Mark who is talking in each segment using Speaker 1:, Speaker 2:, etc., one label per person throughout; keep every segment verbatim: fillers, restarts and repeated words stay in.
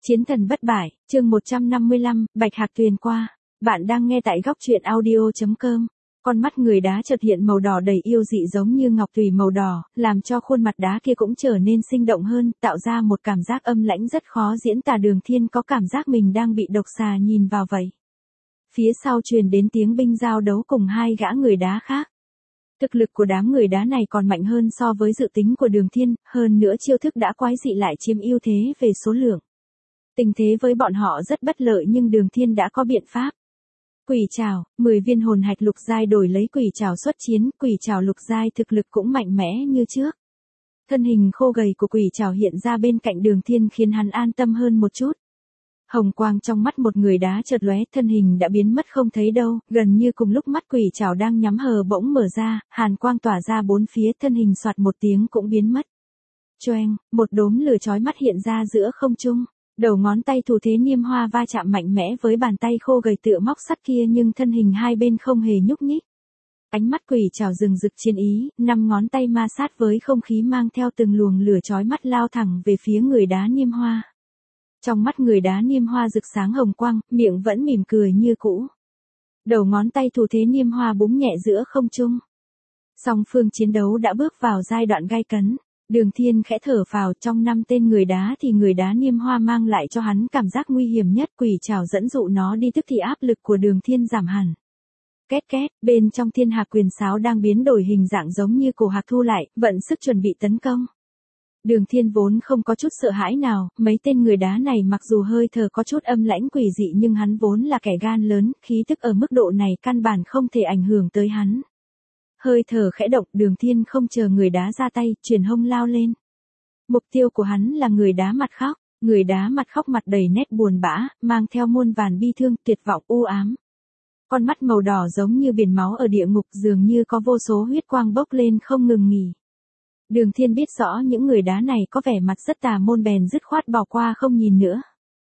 Speaker 1: Chiến thần bất bại, chương một trăm năm mươi lăm, Bạch Hạc Tuyền qua. Bạn đang nghe tại góc truyện audio chấm com. Con mắt người đá chợt hiện màu đỏ đầy yêu dị giống như ngọc thủy màu đỏ, làm cho khuôn mặt đá kia cũng trở nên sinh động hơn, tạo ra một cảm giác âm lãnh rất khó diễn tả. Đường Thiên có cảm giác mình đang bị độc xà nhìn vào vậy. Phía sau truyền đến tiếng binh giao đấu cùng hai gã người đá khác. Thực lực của đám người đá này còn mạnh hơn so với dự tính của Đường Thiên, hơn nữa chiêu thức đã quái dị lại chiếm ưu thế về số lượng. Tình thế với bọn họ rất bất lợi nhưng Đường Thiên đã có biện pháp. Quỷ trảo, mười viên hồn hạch lục giai đổi lấy quỷ trảo xuất chiến, quỷ trảo lục giai thực lực cũng mạnh mẽ như trước. Thân hình khô gầy của quỷ trảo hiện ra bên cạnh Đường Thiên khiến hắn an tâm hơn một chút. Hồng quang trong mắt một người đá chợt lóe, thân hình đã biến mất không thấy đâu, gần như cùng lúc mắt quỷ trảo đang nhắm hờ bỗng mở ra, hàn quang tỏa ra bốn phía, thân hình soạt một tiếng cũng biến mất. Choeng, một đốm lửa chói mắt hiện ra giữa không trung. Đầu ngón tay thủ thế Niêm Hoa va chạm mạnh mẽ với bàn tay khô gầy tựa móc sắt kia nhưng thân hình hai bên không hề nhúc nhích. Ánh mắt quỷ trảo rừng rực chiến ý, năm ngón tay ma sát với không khí mang theo từng luồng lửa chói mắt lao thẳng về phía người đá Niêm Hoa. Trong mắt người đá Niêm Hoa rực sáng hồng quang, miệng vẫn mỉm cười như cũ. Đầu ngón tay thủ thế Niêm Hoa búng nhẹ giữa không trung. Song phương chiến đấu đã bước vào giai đoạn gay cấn. Đường Thiên khẽ thở phào, trong năm tên người đá thì người đá Niêm Hoa mang lại cho hắn cảm giác nguy hiểm nhất, quỷ trảo dẫn dụ nó đi tức thì áp lực của Đường Thiên giảm hẳn. Két két, bên trong Thiên Hạc quyền sáo đang biến đổi hình dạng giống như cổ hạc thu lại, vận sức chuẩn bị tấn công. Đường Thiên vốn không có chút sợ hãi nào, mấy tên người đá này mặc dù hơi thở có chút âm lãnh quỷ dị nhưng hắn vốn là kẻ gan lớn, khí tức ở mức độ này căn bản không thể ảnh hưởng tới hắn. Hơi thở khẽ động, Đường Thiên không chờ người đá ra tay, chuyển hông lao lên. Mục tiêu của hắn là người đá mặt khóc, người đá mặt khóc mặt đầy nét buồn bã, mang theo muôn vàn bi thương, tuyệt vọng u ám. Con mắt màu đỏ giống như biển máu ở địa ngục, dường như có vô số huyết quang bốc lên không ngừng nghỉ. Đường Thiên biết rõ những người đá này có vẻ mặt rất tà môn bèn dứt khoát bỏ qua không nhìn nữa.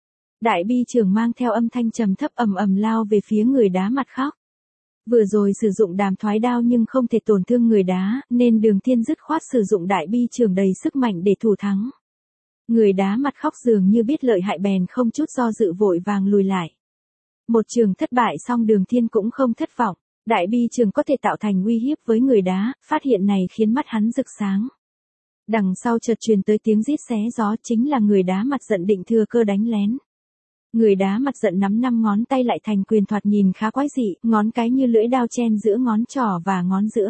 Speaker 1: Đại bi trường mang theo âm thanh trầm thấp ầm ầm lao về phía người đá mặt khóc. Vừa rồi sử dụng đàm thoái đao nhưng không thể tổn thương người đá, nên Đường Thiên dứt khoát sử dụng đại bi trường đầy sức mạnh để thủ thắng. Người đá mặt khóc dường như biết lợi hại bèn không chút do dự vội vàng lùi lại. Một trường thất bại xong Đường Thiên cũng không thất vọng. Đại bi trường có thể tạo thành uy hiếp với người đá, phát hiện này khiến mắt hắn rực sáng. Đằng sau chợt truyền tới tiếng rít xé gió, chính là người đá mặt giận định thừa cơ đánh lén. Người đá mặt giận nắm năm ngón tay lại thành quyền thoạt nhìn khá quái dị, ngón cái như lưỡi đao chen giữa ngón trỏ và ngón giữa.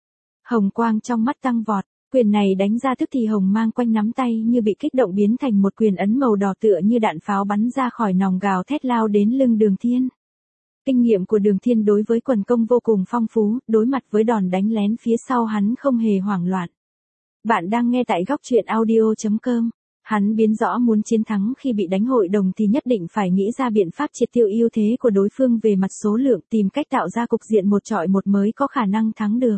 Speaker 1: Hồng quang trong mắt tăng vọt, quyền này đánh ra tức thì hồng mang quanh nắm tay như bị kích động biến thành một quyền ấn màu đỏ tựa như đạn pháo bắn ra khỏi nòng gào thét lao đến lưng Đường Thiên. Kinh nghiệm của Đường Thiên đối với quần công vô cùng phong phú, đối mặt với đòn đánh lén phía sau hắn không hề hoảng loạn. Bạn đang nghe tại góc truyện audio chấm com. Hắn biến rõ muốn chiến thắng khi bị đánh hội đồng thì nhất định phải nghĩ ra biện pháp triệt tiêu ưu thế của đối phương về mặt số lượng, tìm cách tạo ra cục diện một chọi một mới có khả năng thắng được.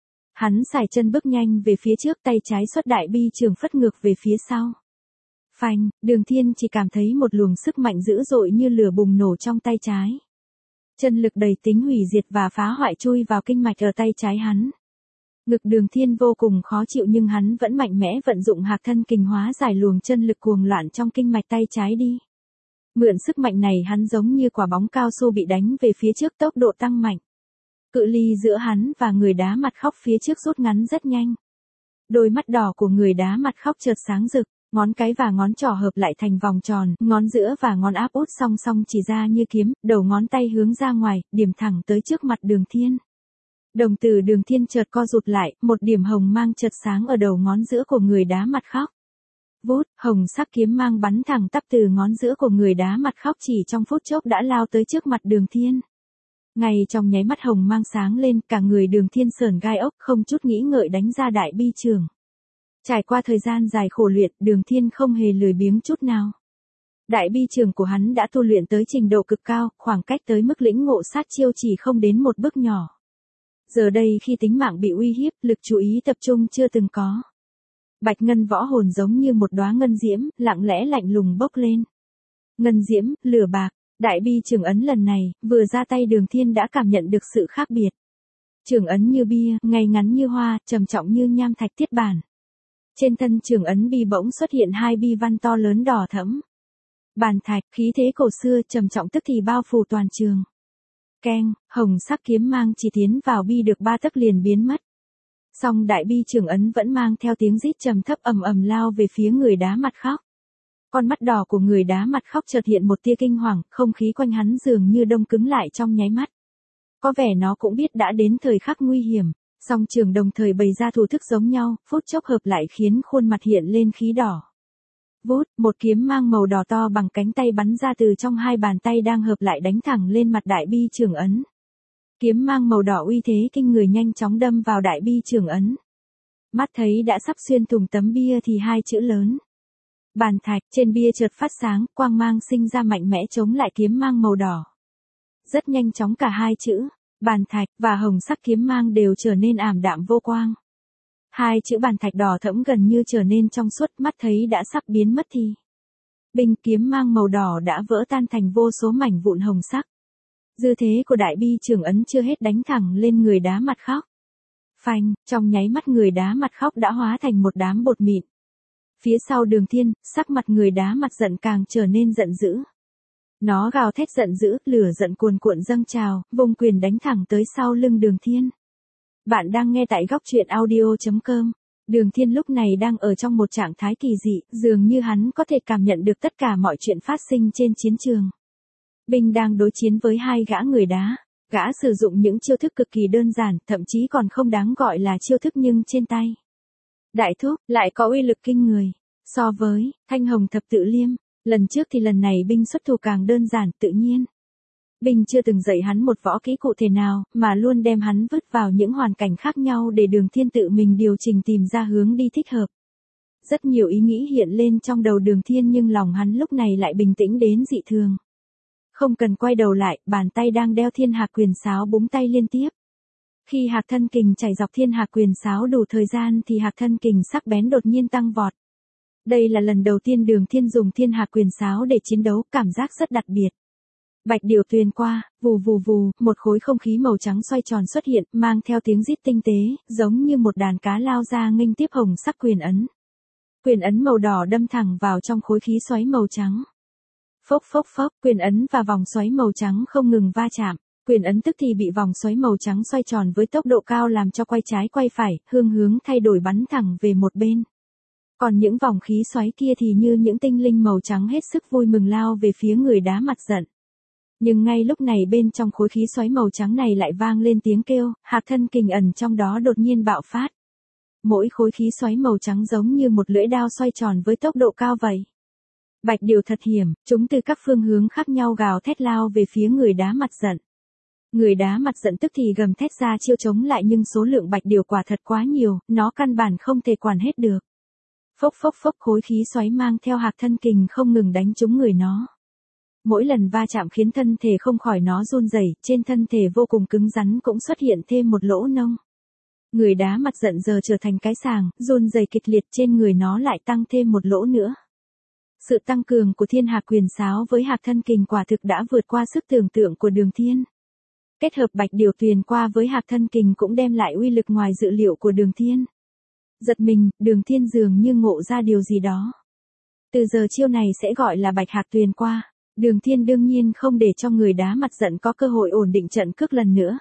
Speaker 1: Hắn sải chân bước nhanh về phía trước, tay trái xuất đại bi trường phất ngược về phía sau. Phanh, Đường Thiên chỉ cảm thấy một luồng sức mạnh dữ dội như lửa bùng nổ trong tay trái. Chân lực đầy tính hủy diệt và phá hoại chui vào kinh mạch ở tay trái hắn. Ngực Đường Thiên vô cùng khó chịu nhưng hắn vẫn mạnh mẽ vận dụng hạc thân kình hóa giải luồng chân lực cuồng loạn trong kinh mạch tay trái đi. Mượn sức mạnh này hắn giống như quả bóng cao su bị đánh về phía trước, tốc độ tăng mạnh. Cự ly giữa hắn và người đá mặt khóc phía trước rút ngắn rất nhanh. Đôi mắt đỏ của người đá mặt khóc chợt sáng rực, ngón cái và ngón trỏ hợp lại thành vòng tròn, ngón giữa và ngón áp út song song chỉ ra như kiếm, đầu ngón tay hướng ra ngoài, điểm thẳng tới trước mặt Đường Thiên. Đồng tử Đường Thiên chợt co rụt lại, một điểm hồng mang chợt sáng ở đầu ngón giữa của người đá mặt khóc. Vút, hồng sắc kiếm mang bắn thẳng tắp từ ngón giữa của người đá mặt khóc chỉ trong phút chốc đã lao tới trước mặt Đường Thiên. Ngay trong nháy mắt hồng mang sáng lên, cả người Đường Thiên sởn gai ốc, không chút nghĩ ngợi đánh ra đại bi trường. Trải qua thời gian dài khổ luyện, Đường Thiên không hề lười biếng chút nào. Đại bi trường của hắn đã tu luyện tới trình độ cực cao, khoảng cách tới mức lĩnh ngộ sát chiêu chỉ không đến một bước nhỏ. Giờ đây khi tính mạng bị uy hiếp, lực chú ý tập trung chưa từng có. Bạch ngân võ hồn giống như một đóa ngân diễm, lặng lẽ lạnh lùng bốc lên. Ngân diễm, lửa bạc, đại bi trường ấn lần này, vừa ra tay Đường Thiên đã cảm nhận được sự khác biệt. Trường ấn như bia, ngay ngắn như hoa, trầm trọng như nham thạch thiết bản. Trên thân trường ấn bi bỗng xuất hiện hai bi văn to lớn đỏ thẫm. Bàn thạch, khí thế cổ xưa trầm trọng tức thì bao phủ toàn trường. Keng, hồng sắc kiếm mang chỉ tiến vào bi được ba tấc liền biến mất. Song đại bi trường ấn vẫn mang theo tiếng rít trầm thấp ầm ầm lao về phía người đá mặt khóc. Con mắt đỏ của người đá mặt khóc chợt hiện một tia kinh hoàng, không khí quanh hắn dường như đông cứng lại trong nháy mắt. Có vẻ nó cũng biết đã đến thời khắc nguy hiểm, song trường đồng thời bày ra thủ thức giống nhau, phút chốc hợp lại khiến khuôn mặt hiện lên khí đỏ. Vút, một kiếm mang màu đỏ to bằng cánh tay bắn ra từ trong hai bàn tay đang hợp lại đánh thẳng lên mặt đại bi trường ấn. Kiếm mang màu đỏ uy thế kinh người nhanh chóng đâm vào đại bi trường ấn. Mắt thấy đã sắp xuyên thủng tấm bia thì hai chữ lớn. Bàn thạch trên bia chợt phát sáng, quang mang sinh ra mạnh mẽ chống lại kiếm mang màu đỏ. Rất nhanh chóng cả hai chữ, bàn thạch và hồng sắc kiếm mang đều trở nên ảm đạm vô quang. Hai chữ bàn thạch đỏ thẫm gần như trở nên trong suốt, mắt thấy đã sắp biến mất thì. Binh kiếm mang màu đỏ đã vỡ tan thành vô số mảnh vụn hồng sắc. Dư thế của đại bi trường ấn chưa hết đánh thẳng lên người đá mặt khóc. Phanh, trong nháy mắt người đá mặt khóc đã hóa thành một đám bột mịn. Phía sau Đường Thiên, sắc mặt người đá mặt giận càng trở nên giận dữ. Nó gào thét giận dữ, lửa giận cuồn cuộn dâng trào, vung quyền đánh thẳng tới sau lưng Đường Thiên. Bạn đang nghe tại góc truyện audio chấm com. Đường Thiên lúc này đang ở trong một trạng thái kỳ dị, dường như hắn có thể cảm nhận được tất cả mọi chuyện phát sinh trên chiến trường. Binh đang đối chiến với hai gã người đá. Gã sử dụng những chiêu thức cực kỳ đơn giản, thậm chí còn không đáng gọi là chiêu thức nhưng trên tay. Đại thúc, lại có uy lực kinh người. So với Thanh Hồng Thập Tự Liêm, lần trước thì lần này binh xuất thủ càng đơn giản, tự nhiên. Binh chưa từng dạy hắn một võ kỹ cụ thể nào, mà luôn đem hắn vứt vào những hoàn cảnh khác nhau để Đường Thiên tự mình điều chỉnh tìm ra hướng đi thích hợp. Rất nhiều ý nghĩ hiện lên trong đầu Đường Thiên nhưng lòng hắn lúc này lại bình tĩnh đến dị thường. Không cần quay đầu lại, bàn tay đang đeo Thiên Hạc Quyền Sáo búng tay liên tiếp. Khi Hạc Thân Kình chảy dọc Thiên Hạc Quyền Sáo đủ thời gian thì Hạc Thân Kình sắc bén đột nhiên tăng vọt. Đây là lần đầu tiên Đường Thiên dùng Thiên Hạc Quyền Sáo để chiến đấu, cảm giác rất đặc biệt. Bạch điểu tuyền qua, vù vù vù, một khối không khí màu trắng xoay tròn xuất hiện, mang theo tiếng rít tinh tế, giống như một đàn cá lao ra nghênh tiếp hồng sắc quyền ấn. Quyền ấn màu đỏ đâm thẳng vào trong khối khí xoáy màu trắng. Phốc phốc phốc, quyền ấn và vòng xoáy màu trắng không ngừng va chạm. Quyền ấn tức thì bị vòng xoáy màu trắng xoay tròn với tốc độ cao làm cho quay trái quay phải, hương hướng thay đổi bắn thẳng về một bên. Còn những vòng khí xoáy kia thì như những tinh linh màu trắng hết sức vui mừng lao về phía người đá mặt giận. Nhưng ngay lúc này bên trong khối khí xoáy màu trắng này lại vang lên tiếng kêu, Hạc Thân Kình ẩn trong đó đột nhiên bạo phát. Mỗi khối khí xoáy màu trắng giống như một lưỡi dao xoay tròn với tốc độ cao vậy. Bạch điểu thật hiểm, chúng từ các phương hướng khác nhau gào thét lao về phía người đá mặt giận. Người đá mặt giận tức thì gầm thét ra chiêu chống lại nhưng số lượng bạch điểu quả thật quá nhiều, nó căn bản không thể quản hết được. Phốc phốc phốc, khối khí xoáy mang theo Hạc Thân Kình không ngừng đánh trúng người nó. Mỗi lần va chạm khiến thân thể không khỏi nó run rẩy, trên thân thể vô cùng cứng rắn cũng xuất hiện thêm một lỗ nông. Người đá mặt giận giờ trở thành cái sàng, run rẩy kịch liệt, trên người nó lại tăng thêm một lỗ nữa. Sự tăng cường của Thiên Hạc Quyền Sáo với Hạc Thân Kình quả thực đã vượt qua sức tưởng tượng của Đường Thiên. Kết hợp Bạch điểu tuyền qua với Hạc Thân Kình cũng đem lại uy lực ngoài dự liệu của Đường Thiên. Giật mình, Đường Thiên dường như ngộ ra điều gì đó. Từ giờ chiêu này sẽ gọi là Bạch Hạc Tuyền qua. Đường Thiên đương nhiên không để cho người đá mặt giận có cơ hội ổn định trận cước lần nữa.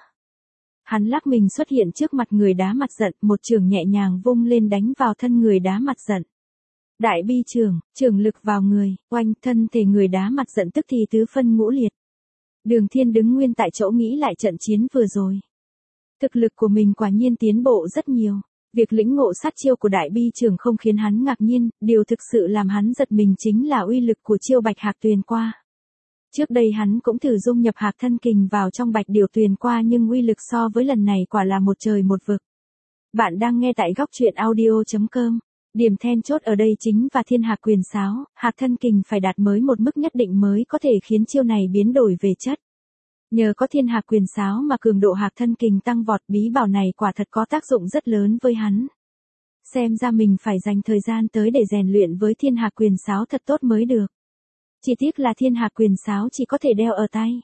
Speaker 1: Hắn lắc mình xuất hiện trước mặt người đá mặt giận, một chưởng nhẹ nhàng vung lên đánh vào thân người đá mặt giận. Đại bi chưởng, chưởng lực vào người, oanh, thân thể người đá mặt giận tức thì tứ phân ngũ liệt. Đường Thiên đứng nguyên tại chỗ nghĩ lại trận chiến vừa rồi. Thực lực của mình quả nhiên tiến bộ rất nhiều. Việc lĩnh ngộ sát chiêu của đại bi chưởng không khiến hắn ngạc nhiên, điều thực sự làm hắn giật mình chính là uy lực của chiêu Bạch Hạc Tuyền qua. Trước đây hắn cũng thử dung nhập Hạc Thân Kình vào trong Bạch điểu tuyền qua nhưng uy lực so với lần này quả là một trời một vực. Bạn đang nghe tại góc truyện audio chấm com. Điểm then chốt ở đây chính và Thiên Hạc Quyền Sáo, Hạc Thân Kình phải đạt mới một mức nhất định mới có thể khiến chiêu này biến đổi về chất. Nhờ có Thiên Hạc Quyền Sáo mà cường độ Hạc Thân Kình tăng vọt, bí bảo này quả thật có tác dụng rất lớn với hắn. Xem ra mình phải dành thời gian tới để rèn luyện với Thiên Hạc Quyền Sáo thật tốt mới được. Chỉ tiếc là Thiên Hạc Quyền Sáo chỉ có thể đeo ở tay.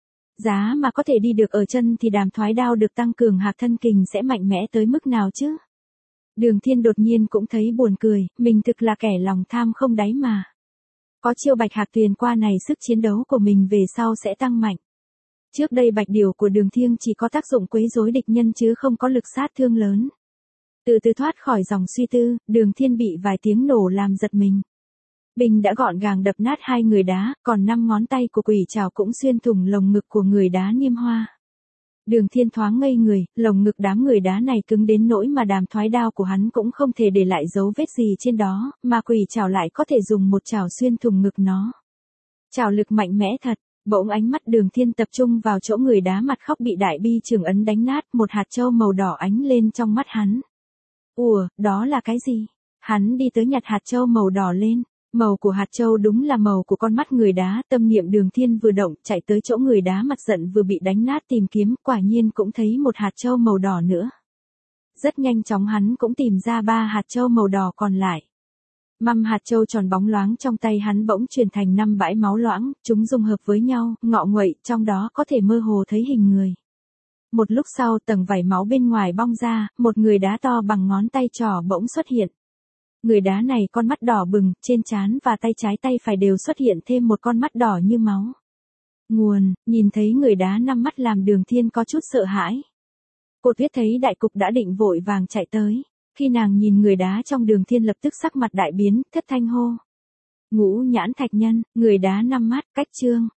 Speaker 1: Giá mà có thể đi được ở chân thì Đàm Thoái Đao được tăng cường Hạc Thân Kình sẽ mạnh mẽ tới mức nào chứ? Đường Thiên đột nhiên cũng thấy buồn cười, mình thực là kẻ lòng tham không đáy mà. Có chiêu bạch hạc tuyền qua này sức chiến đấu của mình về sau sẽ tăng mạnh. Trước đây bạch điều của Đường Thiêng chỉ có tác dụng quấy rối địch nhân chứ không có lực sát thương lớn. Từ từ thoát khỏi dòng suy tư, Đường Thiên bị vài tiếng nổ làm giật mình. Bình đã gọn gàng đập nát hai người đá, còn năm ngón tay của quỷ trảo cũng xuyên thủng lồng ngực của người đá Niêm Hoa. Đường Thiên thoáng ngây người, lồng ngực đám người đá này cứng đến nỗi mà đàm thoái đao của hắn cũng không thể để lại dấu vết gì trên đó, mà quỷ trảo lại có thể dùng một trảo xuyên thủng ngực nó. Trảo lực mạnh mẽ thật, bỗng ánh mắt Đường Thiên tập trung vào chỗ người đá mặt khóc bị đại bi trường ấn đánh nát, một hạt châu màu đỏ ánh lên trong mắt hắn. Ủa, đó là cái gì? Hắn đi tới nhặt hạt châu màu đỏ lên. Màu của hạt châu đúng là màu của con mắt người đá, tâm niệm Đường Thiên vừa động, chạy tới chỗ người đá mặt giận vừa bị đánh nát tìm kiếm, quả nhiên cũng thấy một hạt châu màu đỏ nữa. Rất nhanh chóng hắn cũng tìm ra ba hạt châu màu đỏ còn lại. Măm hạt châu tròn bóng loáng trong tay hắn bỗng chuyển thành năm bãi máu loãng, chúng dung hợp với nhau, ngọ nguậy, trong đó có thể mơ hồ thấy hình người. Một lúc sau tầng vảy máu bên ngoài bong ra, một người đá to bằng ngón tay trỏ bỗng xuất hiện. Người đá này con mắt đỏ bừng, trên trán và tay trái tay phải đều xuất hiện thêm một con mắt đỏ như máu. Nguồn, nhìn thấy người đá năm mắt làm Đường Thiên có chút sợ hãi. Cô Tuyết thấy đại cục đã định vội vàng chạy tới. Khi nàng nhìn người đá trong Đường Thiên lập tức sắc mặt đại biến, thất thanh hô. Ngũ nhãn thạch nhân, người đá năm mắt, cách chương.